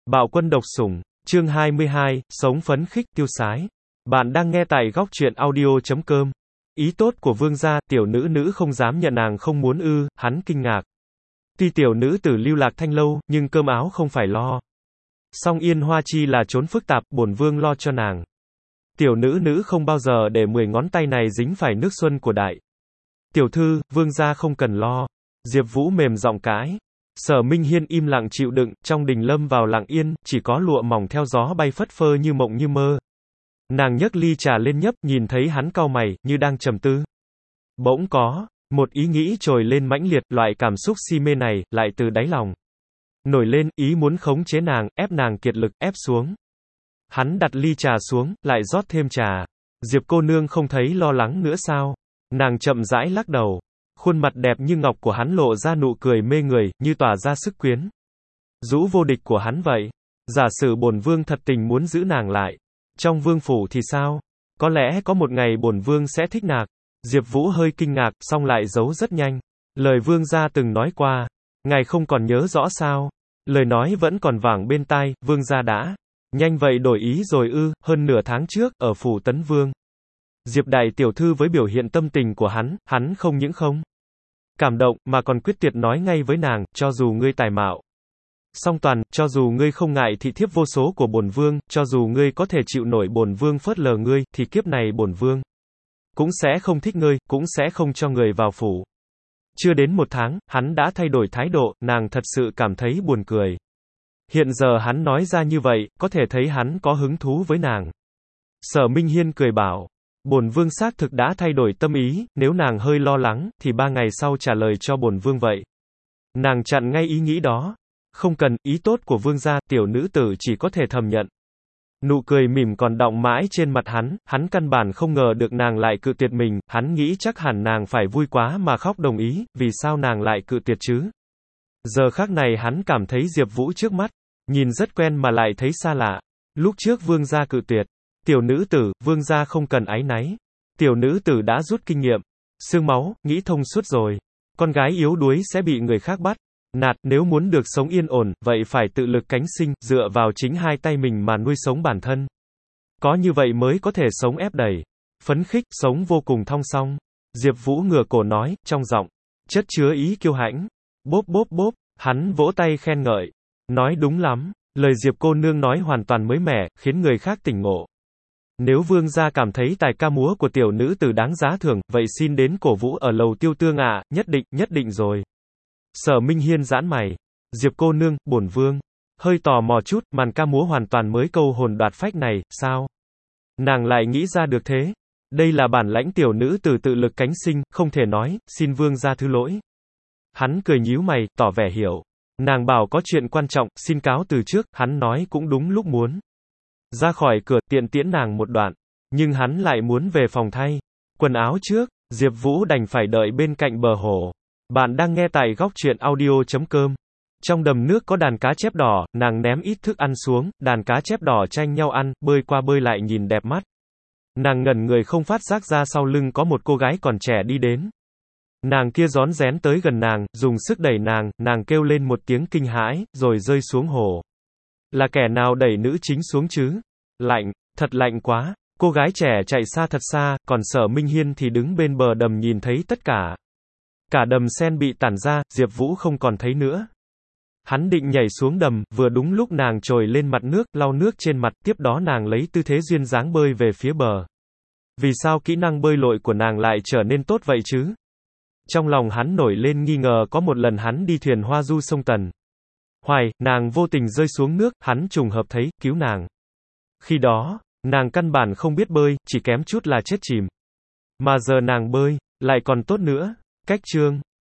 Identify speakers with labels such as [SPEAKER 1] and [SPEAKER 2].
[SPEAKER 1] Bạo quân độc sủng, chương 22, sống phấn khích, tiêu sái. Bạn đang nghe tại góc truyện audio.com. Ý tốt của vương gia, tiểu nữ không dám nhận nàng không muốn ư, hắn kinh ngạc. Tuy tiểu nữ tử lưu lạc thanh lâu, nhưng cơm áo không phải lo. Song Yên Hoa Chi là trốn phức tạp, bổn vương lo cho nàng. Tiểu nữ không bao giờ để 10 ngón tay này dính phải nước xuân của đại tiểu thư, vương gia không cần lo. Diệp Vũ mềm giọng cãi. Sở Minh Hiên im lặng chịu đựng, trong đình lâm vào lặng yên, chỉ có lụa mỏng theo gió bay phất phơ như mộng như mơ. Nàng nhấc ly trà lên nhấp, nhìn thấy hắn cau mày, như đang trầm tư. Bỗng có một ý nghĩ trồi lên mãnh liệt, loại cảm xúc si mê này, lại từ đáy lòng nổi lên, ý muốn khống chế nàng, ép nàng kiệt lực, ép xuống. Hắn đặt ly trà xuống, lại rót thêm trà. Diệp cô nương không thấy lo lắng nữa sao? Nàng chậm rãi lắc đầu. Khuôn mặt đẹp như ngọc của hắn lộ ra nụ cười mê người, như tỏa ra sức quyến rũ vô địch của hắn vậy. Giả sử bổn vương thật tình muốn giữ nàng lại, trong vương phủ thì sao? Có lẽ có một ngày bổn vương sẽ thích nàng. Diệp Vũ hơi kinh ngạc, song lại giấu rất nhanh. Lời vương gia từng nói qua, ngài không còn nhớ rõ sao? Lời nói vẫn còn vẳng bên tai, vương gia đã nhanh vậy đổi ý rồi ư? Hơn nửa tháng trước, ở phủ Tấn Vương, Diệp đại tiểu thư với biểu hiện tâm tình của hắn không những không cảm động, mà còn quyết tuyệt nói ngay với nàng, cho dù ngươi tài mạo song toàn, cho dù ngươi không ngại thị thiếp vô số của bổn vương, cho dù ngươi có thể chịu nổi bổn vương phớt lờ ngươi, thì kiếp này bổn vương cũng sẽ không thích ngươi, cũng sẽ không cho người vào phủ. Chưa đến 1 tháng, hắn đã thay đổi thái độ, nàng thật sự cảm thấy buồn cười. Hiện giờ hắn nói ra như vậy, có thể thấy hắn có hứng thú với nàng. Sở Minh Hiên cười bảo, bổn vương xác thực đã thay đổi tâm ý, nếu nàng hơi lo lắng, thì 3 ngày sau trả lời cho bổn vương vậy. Nàng chặn ngay ý nghĩ đó. Không cần, ý tốt của vương gia, tiểu nữ tử chỉ có thể thầm nhận. Nụ cười mỉm còn đọng mãi trên mặt hắn căn bản không ngờ được nàng lại cự tuyệt mình, hắn nghĩ chắc hẳn nàng phải vui quá mà khóc đồng ý, vì sao nàng lại cự tuyệt chứ? Giờ khắc này hắn cảm thấy Diệp Vũ trước mắt, nhìn rất quen mà lại thấy xa lạ. Lúc trước vương gia cự tuyệt, tiểu nữ tử, vương gia không cần áy náy. Tiểu nữ tử đã rút kinh nghiệm, xương máu, nghĩ thông suốt rồi. Con gái yếu đuối sẽ bị người khác bắt nạt, nếu muốn được sống yên ổn, vậy phải tự lực cánh sinh, dựa vào chính 2 tay mình mà nuôi sống bản thân. Có như vậy mới có thể sống ép đẩy, phấn khích, sống vô cùng thong song. Diệp Vũ ngửa cổ nói, trong giọng chất chứa ý kiêu hãnh. Bốp, hắn vỗ tay khen ngợi. Nói đúng lắm, lời Diệp cô nương nói hoàn toàn mới mẻ, khiến người khác tỉnh ngộ. Nếu vương gia cảm thấy tài ca múa của tiểu nữ tử đáng giá thưởng, vậy xin đến cổ vũ ở lầu Tiêu Tương ạ, nhất định rồi. Sở Minh Hiên giãn mày. Diệp cô nương, bổn vương hơi tò mò chút, màn ca múa hoàn toàn mới câu hồn đoạt phách này, sao nàng lại nghĩ ra được thế? Đây là bản lãnh tiểu nữ tử tự lực cánh sinh, không thể nói, xin vương gia thứ lỗi. Hắn cười nhíu mày, tỏ vẻ hiểu. Nàng bảo có chuyện quan trọng, xin cáo từ trước, hắn nói cũng đúng lúc muốn ra khỏi cửa, tiện tiễn nàng một đoạn. Nhưng hắn lại muốn về phòng thay quần áo trước. Diệp Vũ đành phải đợi bên cạnh bờ hồ. Bạn đang nghe tại góc truyện audio.com. Trong đầm nước có đàn cá chép đỏ, nàng ném ít thức ăn xuống, đàn cá chép đỏ tranh nhau ăn, bơi qua bơi lại nhìn đẹp mắt. Nàng ngẩn người không phát giác ra sau lưng có một cô gái còn trẻ đi đến. Nàng kia rón rén tới gần nàng, dùng sức đẩy nàng kêu lên một tiếng kinh hãi, rồi rơi xuống hồ. Là kẻ nào đẩy nữ chính xuống chứ? Lạnh, thật lạnh quá. Cô gái trẻ chạy xa thật xa, còn Sở Minh Hiên thì đứng bên bờ đầm nhìn thấy tất cả. Cả đầm sen bị tản ra, Diệp Vũ không còn thấy nữa. Hắn định nhảy xuống đầm, vừa đúng lúc nàng trồi lên mặt nước, lau nước trên mặt, tiếp đó nàng lấy tư thế duyên dáng bơi về phía bờ. Vì sao kỹ năng bơi lội của nàng lại trở nên tốt vậy chứ? Trong lòng hắn nổi lên nghi ngờ, có một lần hắn đi thuyền hoa du sông Tần Hoài, nàng vô tình rơi xuống nước, hắn trùng hợp thấy, cứu nàng. Khi đó, nàng căn bản không biết bơi, chỉ kém chút là chết chìm. Mà giờ nàng bơi lại còn tốt nữa. Cách chương